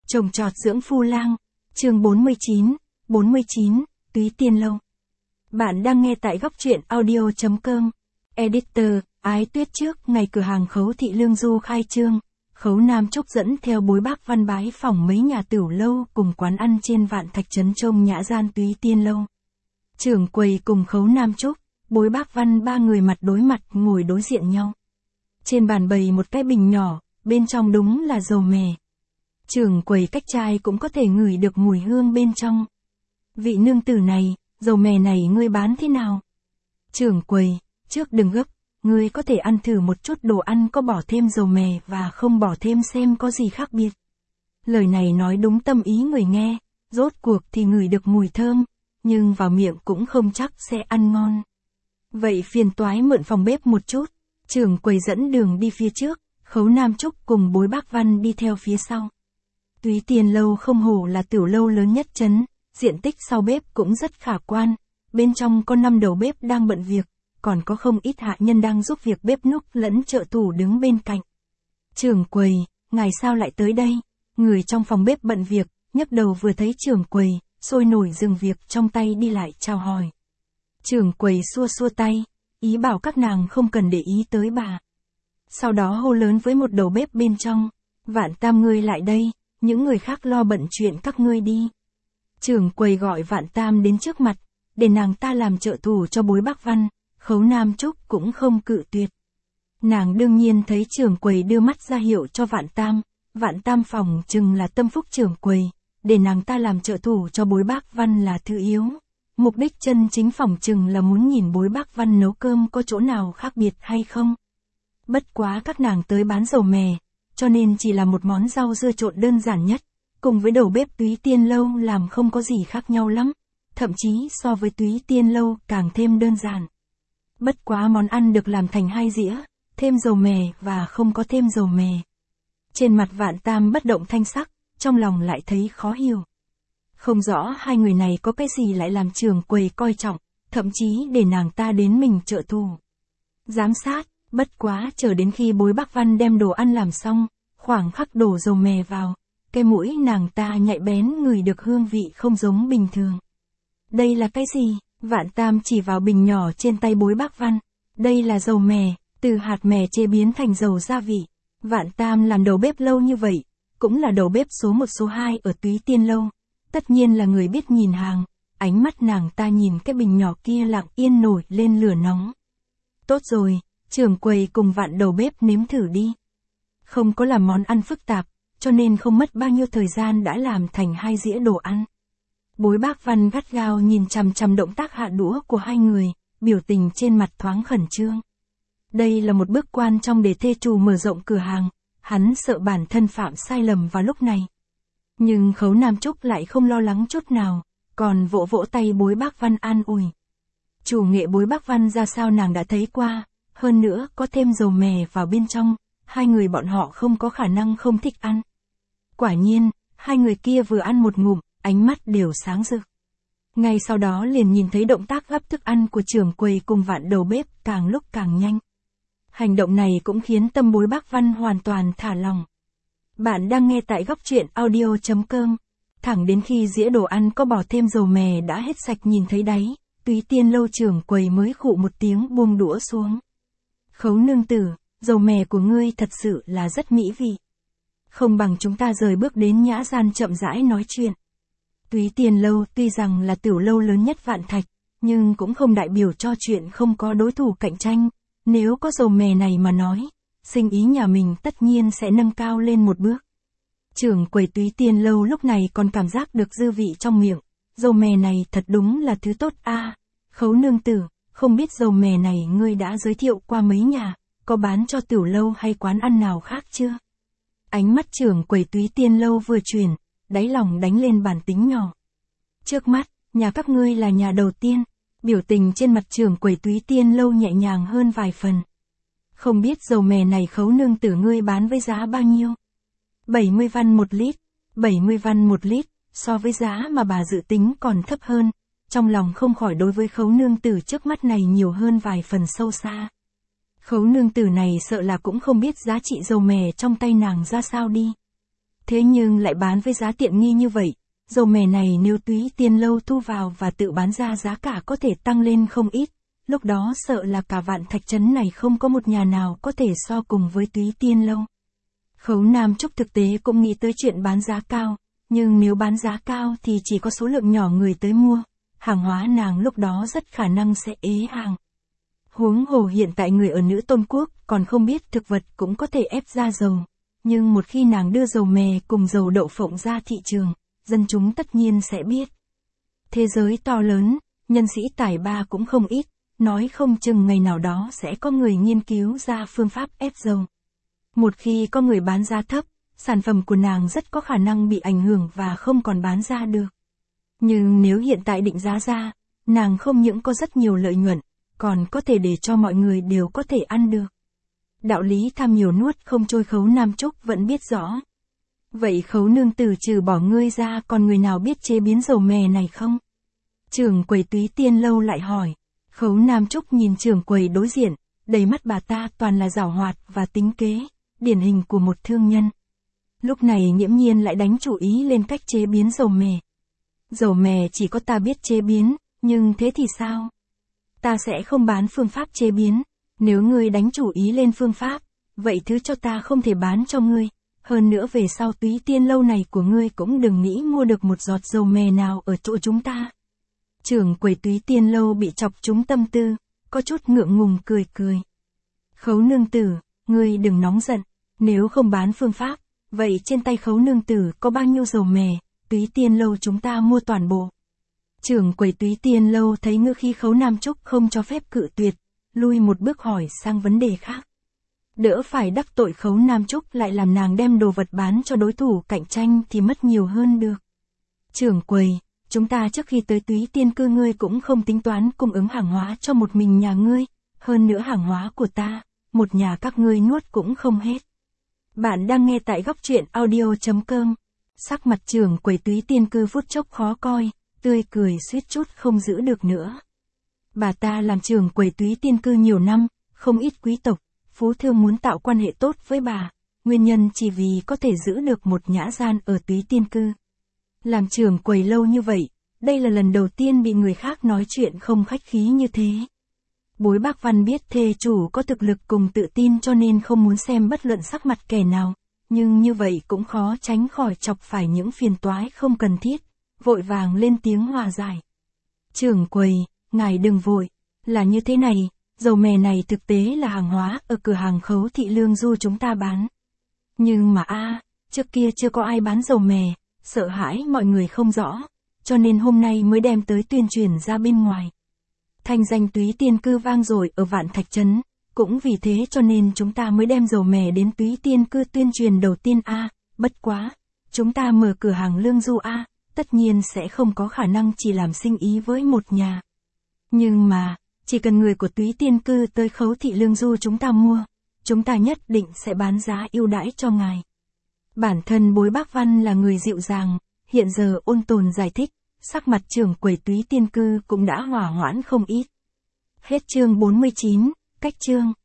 Trồng trọt dưỡng phu lang, chương 49, Túy Tiên Lâu. Bạn đang nghe tại góc truyện audio.com. Editor, Ái Tuyết. Trước ngày cửa hàng Khấu Thị Lương Du khai trương, Khấu Nam Trúc dẫn theo Bối Bác Văn bái phỏng mấy nhà tửu lâu cùng quán ăn trên Vạn Thạch trấn trông nhã gian Túy Tiên Lâu. Trưởng quầy cùng Khấu Nam Trúc, Bối Bác Văn ba người mặt đối mặt ngồi đối diện nhau. Trên bàn bày một cái bình nhỏ, bên trong đúng là dầu mè. Trưởng quầy cách chai cũng có thể ngửi được mùi hương bên trong. Vị nương tử này, dầu mè này ngươi bán thế nào? Trưởng quầy, trước đừng gấp, ngươi có thể ăn thử một chút đồ ăn có bỏ thêm dầu mè và không bỏ thêm xem có gì khác biệt. Lời này nói đúng tâm ý người nghe, rốt cuộc thì ngửi được mùi thơm, nhưng vào miệng cũng không chắc sẽ ăn ngon. Vậy phiền toái mượn phòng bếp một chút. Trưởng quầy dẫn đường đi phía trước, Khấu Nam Trúc cùng Bối Bác Văn đi theo phía sau. Túy Tiên Lâu không hổ là tửu lâu lớn nhất trấn, diện tích sau bếp cũng rất khả quan, bên trong có 5 đầu bếp đang bận việc, còn có không ít hạ nhân đang giúp việc bếp núc lẫn trợ thủ đứng bên cạnh. Trưởng quầy, ngài sao lại tới đây? Người trong phòng bếp bận việc, nhấc đầu vừa thấy trưởng quầy, sôi nổi dừng việc trong tay đi lại chào hỏi. Trưởng quầy xua xua tay, ý bảo các nàng không cần để ý tới bà. Sau đó hô lớn với một đầu bếp bên trong, Vạn Tam ngươi lại đây, những người khác lo bận chuyện các ngươi đi. Trưởng quầy gọi Vạn Tam đến trước mặt, để nàng ta làm trợ thủ cho Bối Bác Văn, Khấu Nam Trúc cũng không cự tuyệt. Nàng đương nhiên thấy trưởng quầy đưa mắt ra hiệu cho Vạn Tam phòng chừng là tâm phúc trưởng quầy, để nàng ta làm trợ thủ cho Bối Bác Văn là thứ yếu. Mục đích chân chính phòng chừng là muốn nhìn Bối Bác Văn nấu cơm có chỗ nào khác biệt hay không. Bất quá các nàng tới bán dầu mè, cho nên chỉ là một món rau dưa trộn đơn giản nhất, cùng với đầu bếp Túy Tiên Lâu làm không có gì khác nhau lắm, thậm chí so với Túy Tiên Lâu càng thêm đơn giản. Bất quá món ăn được làm thành 2 dĩa, thêm dầu mè và không có thêm dầu mè. Trên mặt Vạn Tam bất động thanh sắc, trong lòng lại thấy khó hiểu. Không rõ hai người này có cái gì lại làm trưởng quầy coi trọng, thậm chí để nàng ta đến mình trợ thủ. Giám sát, bất quá chờ đến khi Bối Bác Văn đem đồ ăn làm xong, khoảng khắc đổ dầu mè vào, cái mũi nàng ta nhạy bén ngửi được hương vị không giống bình thường. Đây là cái gì? Vạn Tam chỉ vào bình nhỏ trên tay Bối Bác Văn. Đây là dầu mè, từ hạt mè chế biến thành dầu gia vị. Vạn Tam làm đầu bếp lâu như vậy, cũng là đầu bếp số 1 số 2 ở Túy Tiên Lâu. Tất nhiên là người biết nhìn hàng, ánh mắt nàng ta nhìn cái bình nhỏ kia lặng yên nổi lên lửa nóng. Tốt rồi, trưởng quầy cùng Vạn đầu bếp nếm thử đi. Không có làm món ăn phức tạp, cho nên không mất bao nhiêu thời gian đã làm thành 2 dĩa đồ ăn. Bối Bác Văn gắt gao nhìn chằm chằm động tác hạ đũa của hai người, biểu tình trên mặt thoáng khẩn trương. Đây là một bước quan trọng để thê chủ mở rộng cửa hàng, hắn sợ bản thân phạm sai lầm vào lúc này. Nhưng Khấu Nam Trúc lại không lo lắng chút nào, còn vỗ vỗ tay Bối Bác Văn an ủi. Chủ nghệ Bối Bác Văn ra sao nàng đã thấy qua, hơn nữa có thêm dầu mè vào bên trong, hai người bọn họ không có khả năng không thích ăn. Quả nhiên, hai người kia vừa ăn một ngụm, ánh mắt đều sáng rực. Ngay sau đó liền nhìn thấy động tác gắp thức ăn của trưởng quầy cùng Vạn đầu bếp càng lúc càng nhanh. Hành động này cũng khiến tâm Bối Bác Văn hoàn toàn thả lỏng. Bạn đang nghe tại góc truyện audio.com. Thẳng đến khi dĩa đồ ăn có bỏ thêm dầu mè đã hết sạch nhìn thấy đáy, Túy Tiên Lâu trưởng quầy mới khụ một tiếng buông đũa xuống. Khấu nương tử, dầu mè của ngươi thật sự là rất mỹ vị. Không bằng chúng ta rời bước đến nhã gian chậm rãi nói chuyện. Túy Tiên Lâu tuy rằng là tửu lâu lớn nhất Vạn Thạch, nhưng cũng không đại biểu cho chuyện không có đối thủ cạnh tranh. Nếu có dầu mè này mà nói, sinh ý nhà mình tất nhiên sẽ nâng cao lên một bước. Trưởng quầy Túy Tiên Lâu lúc này còn cảm giác được dư vị trong miệng. Dầu mè này thật đúng là thứ tốt a. Khấu nương tử, không biết dầu mè này ngươi đã giới thiệu qua mấy nhà, có bán cho tửu lâu hay quán ăn nào khác chưa? Ánh mắt trưởng quầy Túy Tiên Lâu vừa chuyển, đáy lòng đánh lên bản tính nhỏ. Trước mắt, nhà các ngươi là nhà đầu tiên. Biểu tình trên mặt trưởng quầy Túy Tiên Lâu nhẹ nhàng hơn vài phần. Không biết dầu mè này Khấu nương tử ngươi bán với giá bao nhiêu? 70 văn 1 lít. 70 văn 1 lít, so với giá mà bà dự tính còn thấp hơn. Trong lòng không khỏi đối với Khấu nương tử trước mắt này nhiều hơn vài phần sâu xa. Khấu nương tử này sợ là cũng không biết giá trị dầu mè trong tay nàng ra sao đi. thế nhưng lại bán với giá tiện nghi như vậy. Dầu mè này nếu Túy Tiên Lâu thu vào và tự bán ra giá cả có thể tăng lên không ít, lúc đó sợ là cả Vạn Thạch Trấn này không có một nhà nào có thể so cùng với Túy Tiên Lâu. Khấu Nam Trúc thực tế cũng nghĩ tới chuyện bán giá cao, nhưng nếu bán giá cao thì chỉ có số lượng nhỏ người tới mua, hàng hóa nàng lúc đó rất khả năng sẽ ế hàng. Huống hồ hiện tại người ở Nữ Tôn Quốc còn không biết thực vật cũng có thể ép ra dầu, nhưng một khi nàng đưa dầu mè cùng dầu đậu phộng ra thị trường, dân chúng tất nhiên sẽ biết. Thế giới to lớn, nhân sĩ tài ba cũng không ít, nói không chừng ngày nào đó sẽ có người nghiên cứu ra phương pháp ép dầu. Một khi có người bán giá thấp, sản phẩm của nàng rất có khả năng bị ảnh hưởng và không còn bán ra được. Nhưng nếu hiện tại định giá ra, nàng không những có rất nhiều lợi nhuận, còn có thể để cho mọi người đều có thể ăn được. Đạo lý tham nhiều nuốt không trôi Khấu Nam Trúc vẫn biết rõ. Vậy Khấu nương tử trừ bỏ ngươi ra còn người nào biết chế biến dầu mè này không? Trưởng quầy Túy Tiên Lâu lại hỏi. Khấu Nam Trúc nhìn trưởng quầy đối diện, đầy mắt bà ta toàn là giảo hoạt và tính kế, điển hình của một thương nhân. Lúc này nghiễm nhiên lại đánh chủ ý lên cách chế biến dầu mè. Dầu mè chỉ có ta biết chế biến, nhưng thế thì sao? Ta sẽ không bán phương pháp chế biến, nếu ngươi đánh chủ ý lên phương pháp, vậy thứ cho ta không thể bán cho ngươi. Hơn nữa về sau Túy Tiên Lâu này của ngươi cũng đừng nghĩ mua được một giọt dầu mè nào ở chỗ chúng ta. Trưởng quầy Túy Tiên Lâu bị chọc trúng tâm tư, có chút ngượng ngùng cười cười. Khấu nương tử, ngươi đừng nóng giận, nếu không bán phương pháp, vậy trên tay Khấu nương tử có bao nhiêu dầu mè, Túy Tiên Lâu chúng ta mua toàn bộ. Trưởng quầy Túy Tiên Lâu thấy ngữ khí Khấu Nam Trúc không cho phép cự tuyệt, lui một bước hỏi sang vấn đề khác. Đỡ phải đắc tội Khấu Nam Trúc lại làm nàng đem đồ vật bán cho đối thủ cạnh tranh thì mất nhiều hơn được. Trưởng quầy, chúng ta trước khi tới Túy Tiên cư ngươi cũng không tính toán cung ứng hàng hóa cho một mình nhà ngươi, hơn nữa hàng hóa của ta, một nhà các ngươi nuốt cũng không hết. Bạn đang nghe tại góc truyện audio.com. Sắc mặt trưởng quầy Túy Tiên cư phút chốc khó coi, tươi cười suýt chút không giữ được nữa. Bà ta làm trưởng quầy Túy Tiên cư nhiều năm, không ít quý tộc, phú thương muốn tạo quan hệ tốt với bà, nguyên nhân chỉ vì có thể giữ được một nhã gian ở Túy Tiên cư. Làm trưởng quầy lâu như vậy, đây là lần đầu tiên bị người khác nói chuyện không khách khí như thế. Bối Bác Văn biết thê chủ có thực lực cùng tự tin cho nên không muốn xem bất luận sắc mặt kẻ nào, nhưng như vậy cũng khó tránh khỏi chọc phải những phiền toái không cần thiết, vội vàng lên tiếng hòa giải. Trưởng quầy, ngài đừng vội, là như thế này, dầu mè này thực tế là hàng hóa ở cửa hàng Khấu Thị Lương Du chúng ta bán. Nhưng mà trước kia chưa có ai bán dầu mè, sợ hãi mọi người không rõ, cho nên hôm nay mới đem tới tuyên truyền ra bên ngoài. Thanh danh Túy Tiên cư vang dội ở Vạn Thạch Trấn, cũng vì thế cho nên chúng ta mới đem dầu mè đến Túy Tiên cư tuyên truyền đầu tiên bất quá, chúng ta mở cửa hàng Lương Du tất nhiên sẽ không có khả năng chỉ làm sinh ý với một nhà. Nhưng mà, chỉ cần người của Túy Tiên cư tới Khấu Thị Lương Du chúng ta mua, chúng ta nhất định sẽ bán giá ưu đãi cho ngài. Bản thân Bối Bác Văn là người dịu dàng, hiện giờ ôn tồn giải thích, sắc mặt trưởng quầy Túy Tiên cư cũng đã hòa hoãn không ít. Hết chương 49, cách chương.